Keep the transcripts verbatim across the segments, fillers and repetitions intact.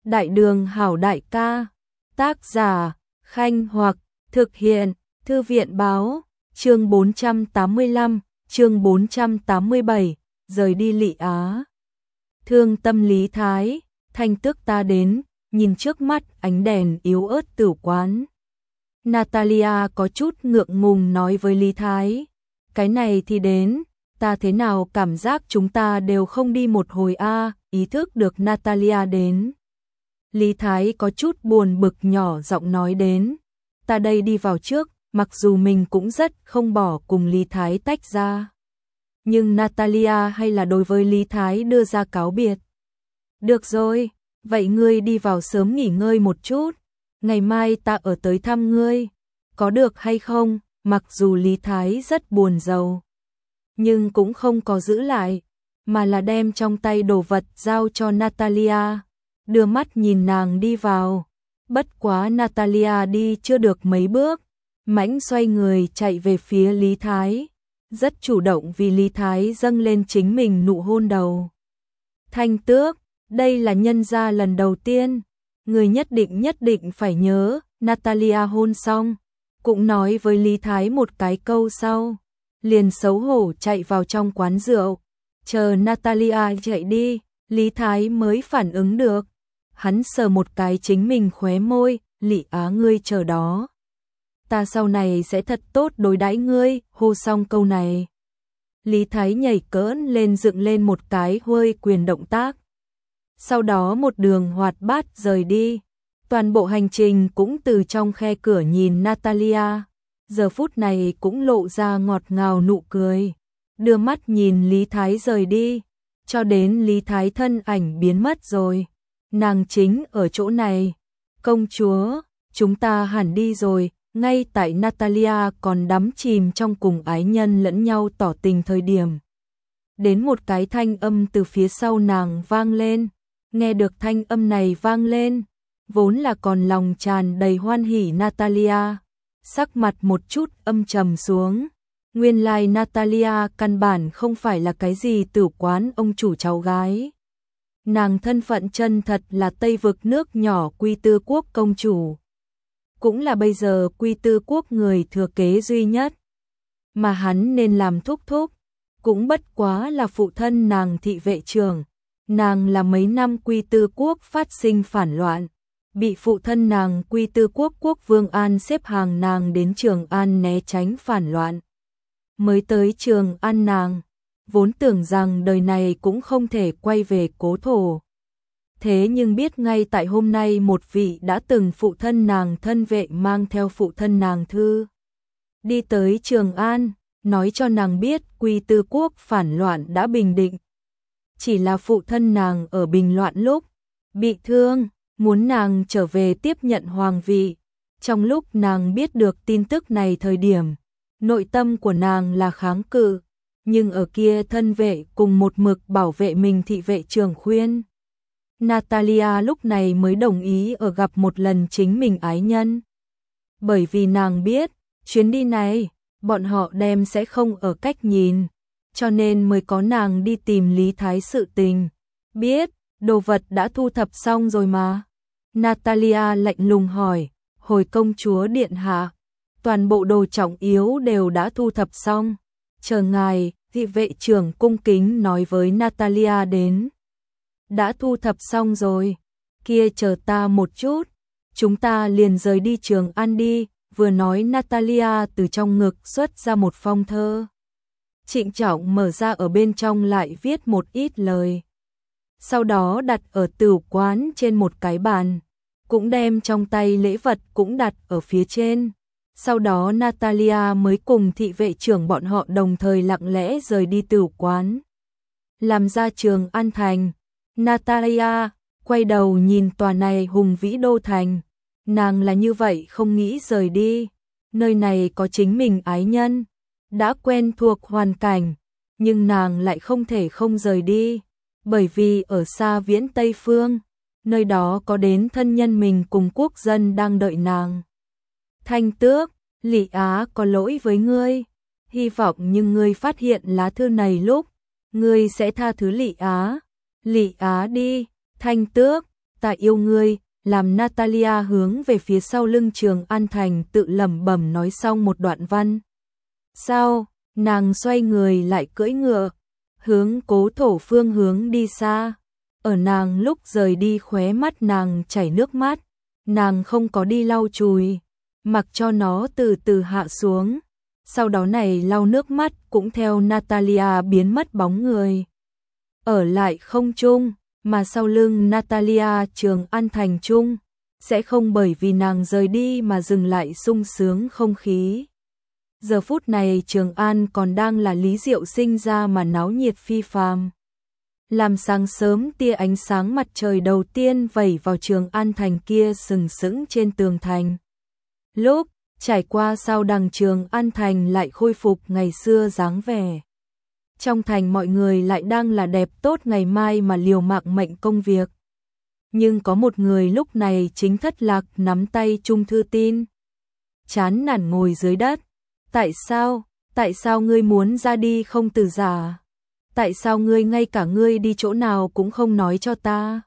Đại đường hảo đại ca. Tác giả, Khanh Hoặc, thực hiện, Thư viện báo, chương bốn trăm tám mươi lăm, chương bốn trăm tám mươi bảy, rời đi Lị Á. Thương tâm Lý Thái, Thanh Tước ta đến, nhìn trước mắt ánh đèn yếu ớt tử quán. Natalia có chút ngượng ngùng nói với Lý Thái, cái này thì đến, ta thế nào cảm giác chúng ta đều không đi một hồi a, ý thức được Natalia đến. Lý Thái có chút buồn bực nhỏ giọng nói đến, ta đây đi vào trước, mặc dù mình cũng rất không bỏ cùng Lý Thái tách ra. Nhưng Natalia hay là đối với Lý Thái đưa ra cáo biệt. Được rồi, vậy ngươi đi vào sớm nghỉ ngơi một chút, ngày mai ta ở tới thăm ngươi, có được hay không? Mặc dù Lý Thái rất buồn rầu, nhưng cũng không có giữ lại, mà là đem trong tay đồ vật giao cho Natalia, đưa mắt nhìn nàng đi vào. Bất quá Natalia đi chưa được mấy bước, mãnh xoay người chạy về phía Lý Thái, rất chủ động vì Lý Thái dâng lên chính mình nụ hôn đầu. Thanh Tước, đây là nhân gia lần đầu tiên, người nhất định nhất định phải nhớ. Natalia hôn xong, cũng nói với Lý Thái một cái câu sau, liền xấu hổ chạy vào trong quán rượu. Chờ Natalia chạy đi, Lý Thái mới phản ứng được. Hắn sờ một cái chính mình khóe môi, Lị Á ngươi chờ đó. Ta sau này sẽ thật tốt đối đãi ngươi, hô xong câu này. Lý Thái nhảy cỡn lên dựng lên một cái huôi quyền động tác. Sau đó một đường hoạt bát rời đi. Toàn bộ hành trình cũng từ trong khe cửa nhìn Natalia. Giờ phút này cũng lộ ra ngọt ngào nụ cười. Đưa mắt nhìn Lý Thái rời đi. Cho đến Lý Thái thân ảnh biến mất rồi. Nàng chính ở chỗ này. Công chúa, chúng ta hẳn đi rồi. Ngay tại Natalia còn đắm chìm trong cùng ái nhân lẫn nhau tỏ tình thời điểm. Đến một cái thanh âm từ phía sau nàng vang lên. Nghe được thanh âm này vang lên, vốn là còn lòng tràn đầy hoan hỉ Natalia, sắc mặt một chút âm trầm xuống. Nguyên lai Natalia căn bản không phải là cái gì tử quán ông chủ cháu gái. Nàng thân phận chân thật là Tây vực nước nhỏ Quy Tư Quốc công chủ. Cũng là bây giờ Quy Tư Quốc người thừa kế duy nhất. Mà hắn nên làm thúc thúc, cũng bất quá là phụ thân nàng thị vệ trưởng. Nàng là mấy năm Quy Tư Quốc phát sinh phản loạn, bị phụ thân nàng Quy Tư Quốc quốc vương An xếp hàng nàng đến Trường An né tránh phản loạn. Mới tới Trường An nàng, vốn tưởng rằng đời này cũng không thể quay về cố thổ. Thế nhưng biết ngay tại hôm nay một vị đã từng phụ thân nàng thân vệ mang theo phụ thân nàng thư. Đi tới Trường An, nói cho nàng biết Quy Tư Quốc phản loạn đã bình định. Chỉ là phụ thân nàng ở bình loạn lúc bị thương, muốn nàng trở về tiếp nhận hoàng vị. Trong lúc nàng biết được tin tức này thời điểm, nội tâm của nàng là kháng cự, nhưng ở kia thân vệ cùng một mực bảo vệ mình thị vệ trưởng khuyên. Natalia lúc này mới đồng ý ở gặp một lần chính mình ái nhân. Bởi vì nàng biết, chuyến đi này, bọn họ đem sẽ không ở cách nhìn. Cho nên mới có nàng đi tìm Lý Thái sự tình. Biết, đồ vật đã thu thập xong rồi mà. Natalia lạnh lùng hỏi, hồi công chúa điện hạ, toàn bộ đồ trọng yếu đều đã thu thập xong. Chờ ngài, thị vệ trưởng cung kính nói với Natalia đến. Đã thu thập xong rồi, kia chờ ta một chút, chúng ta liền rời đi Trường An đi. Vừa nói Natalia từ trong ngực xuất ra một phong thơ. Trịnh trọng mở ra, ở bên trong lại viết một ít lời. Sau đó đặt ở tửu quán trên một cái bàn, cũng đem trong tay lễ vật cũng đặt ở phía trên. Sau đó Natalia mới cùng thị vệ trưởng bọn họ đồng thời lặng lẽ rời đi tửu quán. Làm ra Trường An thành, Natalia quay đầu nhìn tòa này hùng vĩ đô thành. Nàng là như vậy không nghĩ rời đi, nơi này có chính mình ái nhân. Đã quen thuộc hoàn cảnh, nhưng nàng lại không thể không rời đi, bởi vì ở xa viễn Tây Phương, nơi đó có đến thân nhân mình cùng quốc dân đang đợi nàng. Thanh Tước, Lị Á có lỗi với ngươi, hy vọng nhưng ngươi phát hiện lá thư này lúc, ngươi sẽ tha thứ Lị Á. Lị Á đi, Thanh Tước, ta yêu ngươi, làm Natalia hướng về phía sau lưng Trường An Thành tự lẩm bẩm nói xong một đoạn văn. Sau, nàng xoay người lại cưỡi ngựa, hướng Cố Thổ phương hướng đi xa. Ở nàng lúc rời đi khóe mắt nàng chảy nước mắt, nàng không có đi lau chùi, mặc cho nó từ từ hạ xuống. Sau đó này lau nước mắt cũng theo Natalia biến mất bóng người. Ở lại không trung, mà sau lưng Natalia Trường An Thành trung, sẽ không bởi vì nàng rời đi mà dừng lại sung sướng không khí. Giờ phút này Trường An còn đang là Lý Diệu sinh ra mà náo nhiệt phi phàm. Làm sáng sớm tia ánh sáng mặt trời đầu tiên vẩy vào Trường An Thành kia sừng sững trên tường thành. Lúc trải qua sau đằng Trường An Thành lại khôi phục ngày xưa dáng vẻ. Trong thành mọi người lại đang là đẹp tốt ngày mai mà liều mạng mệnh công việc. Nhưng có một người lúc này chính thất lạc nắm tay chung thư tin. Chán nản ngồi dưới đất. Tại sao, tại sao ngươi muốn ra đi không từ giả? Tại sao ngươi ngay cả ngươi đi chỗ nào cũng không nói cho ta?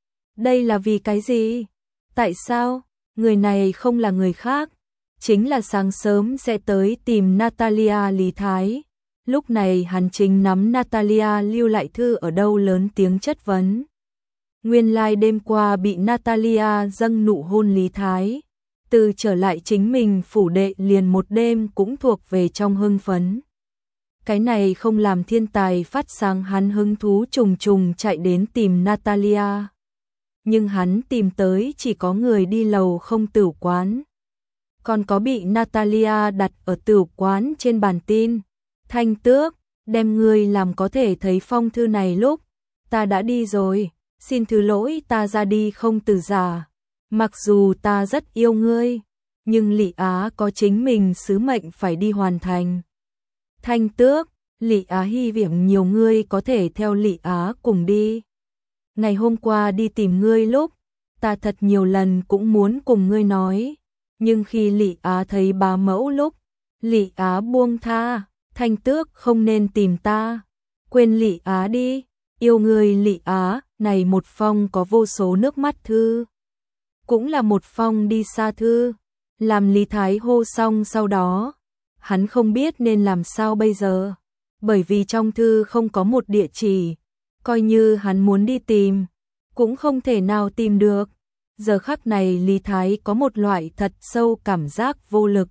Đây là vì cái gì? Tại sao, người này không là người khác, chính là sáng sớm sẽ tới tìm Natalia Lý Thái. Lúc này hắn chính nắm Natalia lưu lại thư ở đâu lớn tiếng chất vấn. Nguyên lai đêm qua bị Natalia dâng nụ hôn Lý Thái. Từ trở lại chính mình phủ đệ liền một đêm cũng thuộc về trong hưng phấn. Cái này không làm thiên tài phát sáng hắn hứng thú trùng trùng chạy đến tìm Natalia. Nhưng hắn tìm tới chỉ có người đi lầu không tửu quán. Còn có bị Natalia đặt ở tửu quán trên bàn tin. Thanh Tước, đem ngươi làm có thể thấy phong thư này lúc. Ta đã đi rồi, xin thứ lỗi ta ra đi không từ giả. Mặc dù ta rất yêu ngươi, nhưng Lị Á có chính mình sứ mệnh phải đi hoàn thành. Thanh Tước, Lị Á hy vọng nhiều ngươi có thể theo Lị Á cùng đi. Ngày hôm qua đi tìm ngươi lúc, ta thật nhiều lần cũng muốn cùng ngươi nói, nhưng khi Lị Á thấy bá mẫu lúc, Lị Á buông tha, Thanh Tước không nên tìm ta, quên Lị Á đi, yêu ngươi Lị Á. Này một phong có vô số nước mắt thư, cũng là một phong đi xa thư. Làm Lý Thái hô xong sau đó, hắn không biết nên làm sao bây giờ, bởi vì trong thư không có một địa chỉ, coi như hắn muốn đi tìm, cũng không thể nào tìm được. Giờ khắc này Lý Thái có một loại thật sâu cảm giác vô lực.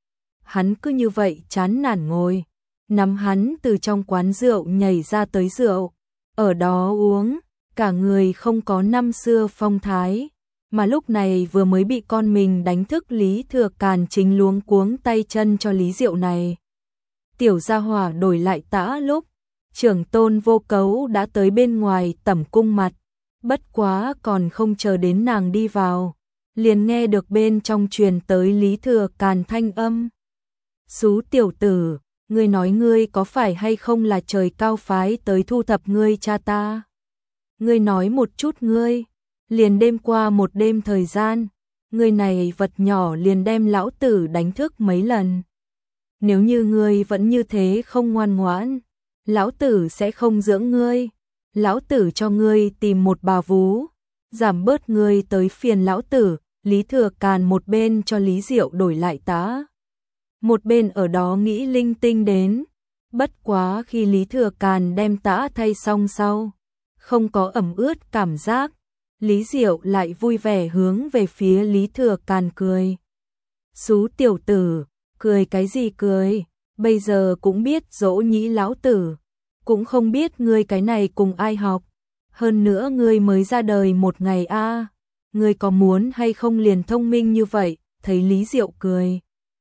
Hắn cứ như vậy chán nản ngồi, nắm hắn từ trong quán rượu nhảy ra tới rượu, ở đó uống, cả người không có năm xưa phong thái. Mà lúc này vừa mới bị con mình đánh thức Lý Thừa Càn chính luống cuống tay chân cho Lý Diệu này. Tiểu gia hỏa đổi lại tã lúc, trưởng tôn Vô Cấu đã tới bên ngoài tẩm cung mặt, bất quá còn không chờ đến nàng đi vào, liền nghe được bên trong truyền tới Lý Thừa Càn thanh âm. Xú tiểu tử, ngươi nói ngươi có phải hay không là trời cao phái tới thu thập ngươi cha ta? Ngươi nói một chút ngươi. Liền đêm qua một đêm thời gian, người này vật nhỏ liền đem lão tử đánh thức mấy lần. Nếu như ngươi vẫn như thế không ngoan ngoãn, lão tử sẽ không dưỡng ngươi. Lão tử cho ngươi tìm một bà vú, giảm bớt ngươi tới phiền lão tử. Lý Thừa Càn một bên cho Lý Diệu đổi lại tá, một bên ở đó nghĩ linh tinh đến. Bất quá khi Lý Thừa Càn đem tã thay xong sau, không có ẩm ướt cảm giác. Lý Diệu lại vui vẻ hướng về phía Lý Thừa Càn cười. Xú tiểu tử, cười cái gì cười, bây giờ cũng biết dỗ nhĩ lão tử, cũng không biết ngươi cái này cùng ai học, hơn nữa ngươi mới ra đời một ngày a, à. Ngươi có muốn hay không liền thông minh như vậy, thấy Lý Diệu cười.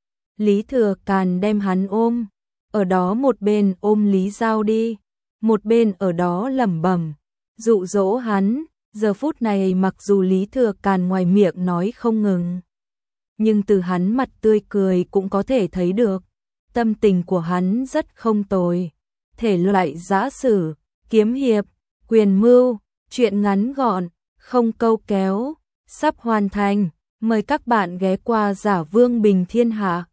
Lý Thừa Càn đem hắn ôm, ở đó một bên ôm Lý Giao đi, một bên ở đó lẩm bẩm, dụ dỗ hắn. Giờ phút này mặc dù Lý Thừa Càn ngoài miệng nói không ngừng, nhưng từ hắn mặt tươi cười cũng có thể thấy được, tâm tình của hắn rất không tồi. Thể loại giã sử, kiếm hiệp, quyền mưu, truyện ngắn gọn, không câu kéo, sắp hoàn thành. Mời các bạn ghé qua Giả Vương Bình Thiên Hạ.